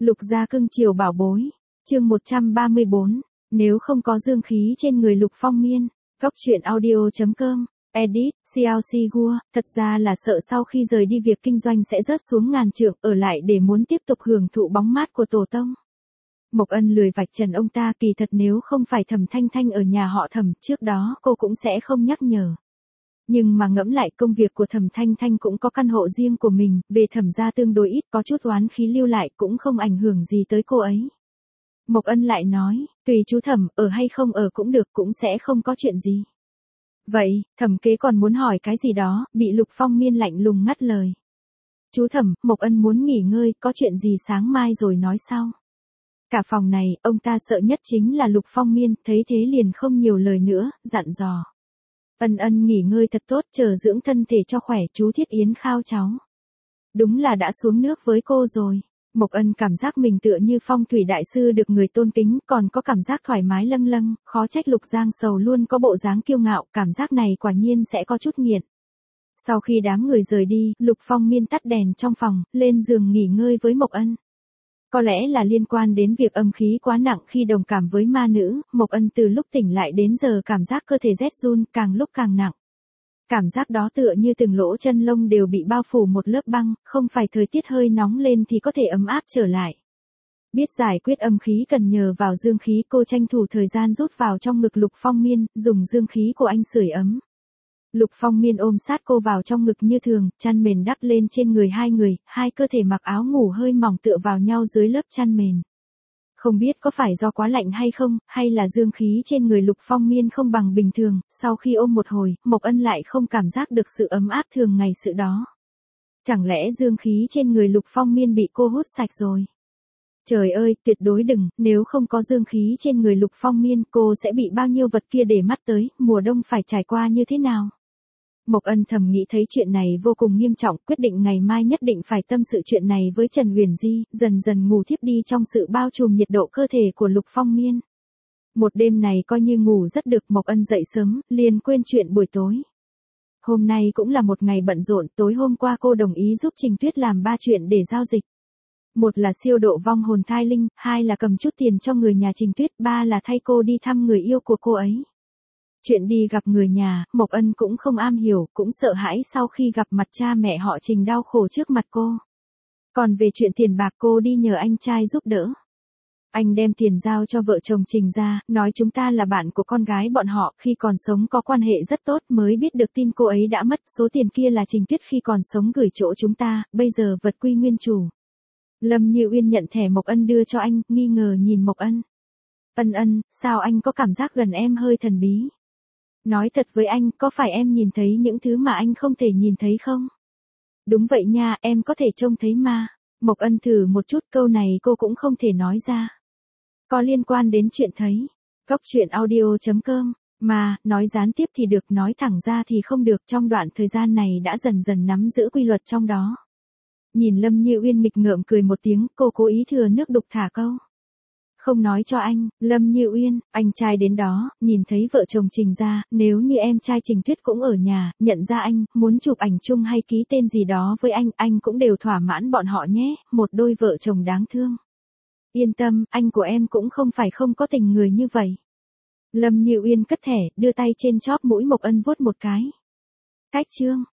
Lục gia cưng chiều bảo bối. Chương 134. Nếu không có dương khí trên người Lục Phong Miên. Góc truyện audio.com. Edit, CLC Gua, thật ra là sợ sau khi rời đi việc kinh doanh sẽ rớt xuống ngàn trượng, ở lại để muốn tiếp tục hưởng thụ bóng mát của tổ tông. Mộc Ân lười vạch trần ông ta, kỳ thật nếu không phải Thẩm Thanh Thanh ở nhà họ Thẩm trước đó cô cũng sẽ không nhắc nhở. Nhưng mà ngẫm lại công việc của Thẩm Thanh Thanh cũng có căn hộ riêng của mình, về Thẩm gia tương đối ít có chút oán khí lưu lại cũng không ảnh hưởng gì tới cô ấy. Mộc Ân lại nói, tùy chú Thẩm, ở hay không ở cũng được, cũng sẽ không có chuyện gì. Vậy, Thẩm kế còn muốn hỏi cái gì đó, bị Lục Phong Miên lạnh lùng ngắt lời. Chú Thẩm, Mộc Ân muốn nghỉ ngơi, có chuyện gì sáng mai rồi nói sau. Cả phòng này, ông ta sợ nhất chính là Lục Phong Miên, thấy thế liền không nhiều lời nữa, dặn dò. Ân nghỉ ngơi thật tốt, chờ dưỡng thân thể cho khỏe, chú Thiết Yến khao cháu. Đúng là đã xuống nước với cô rồi. Mộc Ân cảm giác mình tựa như phong thủy đại sư được người tôn kính, còn có cảm giác thoải mái lâng lâng, khó trách Lục Giang Sầu luôn có bộ dáng kiêu ngạo, cảm giác này quả nhiên sẽ có chút nghiện. Sau khi đám người rời đi, Lục Phong Miên tắt đèn trong phòng, lên giường nghỉ ngơi với Mộc Ân. Có lẽ là liên quan đến việc âm khí quá nặng khi đồng cảm với ma nữ, Mộc Ân từ lúc tỉnh lại đến giờ cảm giác cơ thể rét run, càng lúc càng nặng. Cảm giác đó tựa như từng lỗ chân lông đều bị bao phủ một lớp băng, không phải thời tiết hơi nóng lên thì có thể ấm áp trở lại. Biết giải quyết âm khí cần nhờ vào dương khí, cô tranh thủ thời gian rút vào trong ngực Lục Phong Miên, dùng dương khí của anh sưởi ấm. Lục Phong Miên ôm sát cô vào trong ngực như thường, chăn mền đắp lên trên người, hai cơ thể mặc áo ngủ hơi mỏng tựa vào nhau dưới lớp chăn mền. Không biết có phải do quá lạnh hay không, hay là dương khí trên người Lục Phong Miên không bằng bình thường, sau khi ôm một hồi, Mộc Ân lại không cảm giác được sự ấm áp thường ngày sự đó. Chẳng lẽ dương khí trên người Lục Phong Miên bị cô hút sạch rồi? Trời ơi, tuyệt đối đừng, nếu không có dương khí trên người Lục Phong Miên cô sẽ bị bao nhiêu vật kia để mắt tới, mùa đông phải trải qua như thế nào? Mộc Ân thầm nghĩ thấy chuyện này vô cùng nghiêm trọng, quyết định ngày mai nhất định phải tâm sự chuyện này với Trần Huyền Di, dần dần ngủ thiếp đi trong sự bao trùm nhiệt độ cơ thể của Lục Phong Miên. Một đêm này coi như ngủ rất được, Mộc Ân dậy sớm, liền quên chuyện buổi tối. Hôm nay cũng là một ngày bận rộn, tối hôm qua cô đồng ý giúp Trình Tuyết làm 3 chuyện để giao dịch. Một là siêu độ vong hồn thai linh, hai là cầm chút tiền cho người nhà Trình Tuyết, ba là thay cô đi thăm người yêu của cô ấy. Chuyện đi gặp người nhà, Mộc Ân cũng không am hiểu, cũng sợ hãi sau khi gặp mặt cha mẹ họ Trình đau khổ trước mặt cô. Còn về chuyện tiền bạc cô đi nhờ anh trai giúp đỡ. Anh đem tiền giao cho vợ chồng Trình ra, nói chúng ta là bạn của con gái bọn họ, khi còn sống có quan hệ rất tốt, mới biết được tin cô ấy đã mất, số tiền kia là Trình Tuyết khi còn sống gửi chỗ chúng ta, bây giờ vật quy nguyên chủ. Lâm Như Uyên nhận thẻ Mộc Ân đưa cho anh, nghi ngờ nhìn Mộc Ân. Ân, sao anh có cảm giác gần em hơi thần bí? Nói thật với anh, có phải em nhìn thấy những thứ mà anh không thể nhìn thấy không? Đúng vậy nha, em có thể trông thấy ma. Mộc Ân thử một chút, câu này cô cũng không thể nói ra. Có liên quan đến chuyện thấy. Góc truyện audio.com. Mà, nói gián tiếp thì được, nói thẳng ra thì không được, trong đoạn thời gian này đã dần dần nắm giữ quy luật trong đó. Nhìn Lâm Như Uyên nghịch ngợm cười một tiếng, cô cố ý thừa nước đục thả câu. Không nói cho anh, Lâm Như Uyên, anh trai đến đó, nhìn thấy vợ chồng Trình ra, nếu như em trai Trình Tuyết cũng ở nhà, nhận ra anh, muốn chụp ảnh chung hay ký tên gì đó với anh cũng đều thỏa mãn bọn họ nhé, một đôi vợ chồng đáng thương. Yên tâm, anh của em cũng không phải không có tình người như vậy. Lâm Như Uyên cất thẻ, đưa tay trên chóp mũi Mộc Ân vuốt một cái. Cách chương.